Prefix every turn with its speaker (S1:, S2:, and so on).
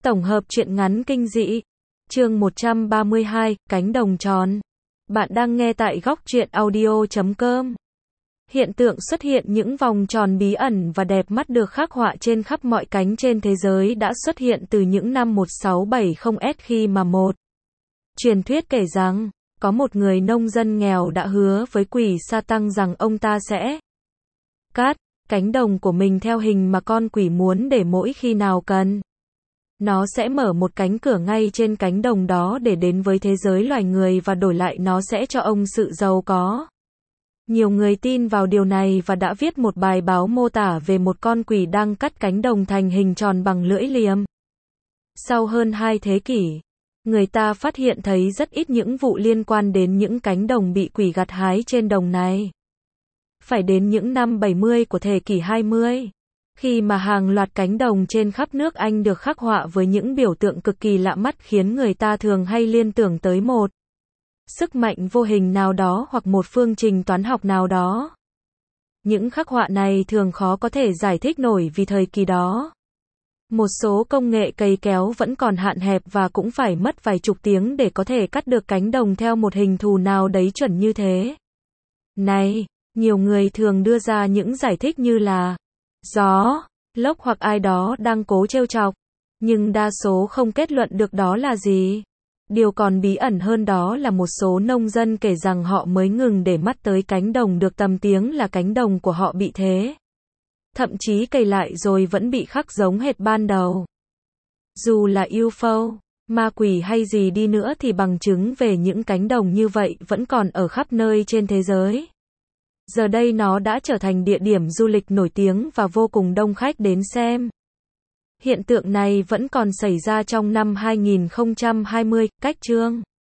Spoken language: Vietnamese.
S1: Tổng hợp truyện ngắn kinh dị. Chương 132, cánh đồng tròn. Bạn đang nghe tại góc truyện audio.com. Hiện tượng xuất hiện những vòng tròn bí ẩn và đẹp mắt được khắc họa trên khắp mọi cánh trên thế giới đã xuất hiện từ những năm 1670s khi mà một truyền thuyết kể rằng, có một người nông dân nghèo đã hứa với quỷ sa tăng rằng ông ta sẽ cắt cánh đồng của mình theo hình mà con quỷ muốn để mỗi khi nào cần, nó sẽ mở một cánh cửa ngay trên cánh đồng đó để đến với thế giới loài người và đổi lại nó sẽ cho ông sự giàu có. Nhiều người tin vào điều này và đã viết một bài báo mô tả về một con quỷ đang cắt cánh đồng thành hình tròn bằng lưỡi liềm. Sau hơn 2 thế kỷ, người ta phát hiện thấy rất ít những vụ liên quan đến những cánh đồng bị quỷ gặt hái trên đồng này. Phải đến những năm 70 của thế kỷ 20, khi mà hàng loạt cánh đồng trên khắp nước Anh được khắc họa với những biểu tượng cực kỳ lạ mắt khiến người ta thường hay liên tưởng tới một sức mạnh vô hình nào đó hoặc một phương trình toán học nào đó. Những khắc họa này thường khó có thể giải thích nổi vì thời kỳ đó, một số công nghệ cày kéo vẫn còn hạn hẹp và cũng phải mất vài chục tiếng để có thể cắt được cánh đồng theo một hình thù nào đấy chuẩn như thế. Này, nhiều người thường đưa ra những giải thích như là gió, lốc hoặc ai đó đang cố trêu chọc, nhưng đa số không kết luận được đó là gì. Điều còn bí ẩn hơn đó là một số nông dân kể rằng họ mới ngừng để mắt tới cánh đồng được tầm tiếng là cánh đồng của họ bị thế. Thậm chí cày lại rồi vẫn bị khắc giống hệt ban đầu. Dù là UFO, ma quỷ hay gì đi nữa thì bằng chứng về những cánh đồng như vậy vẫn còn ở khắp nơi trên thế giới. Giờ đây nó đã trở thành địa điểm du lịch nổi tiếng và vô cùng đông khách đến xem. Hiện tượng này vẫn còn xảy ra trong năm 2020, cách chương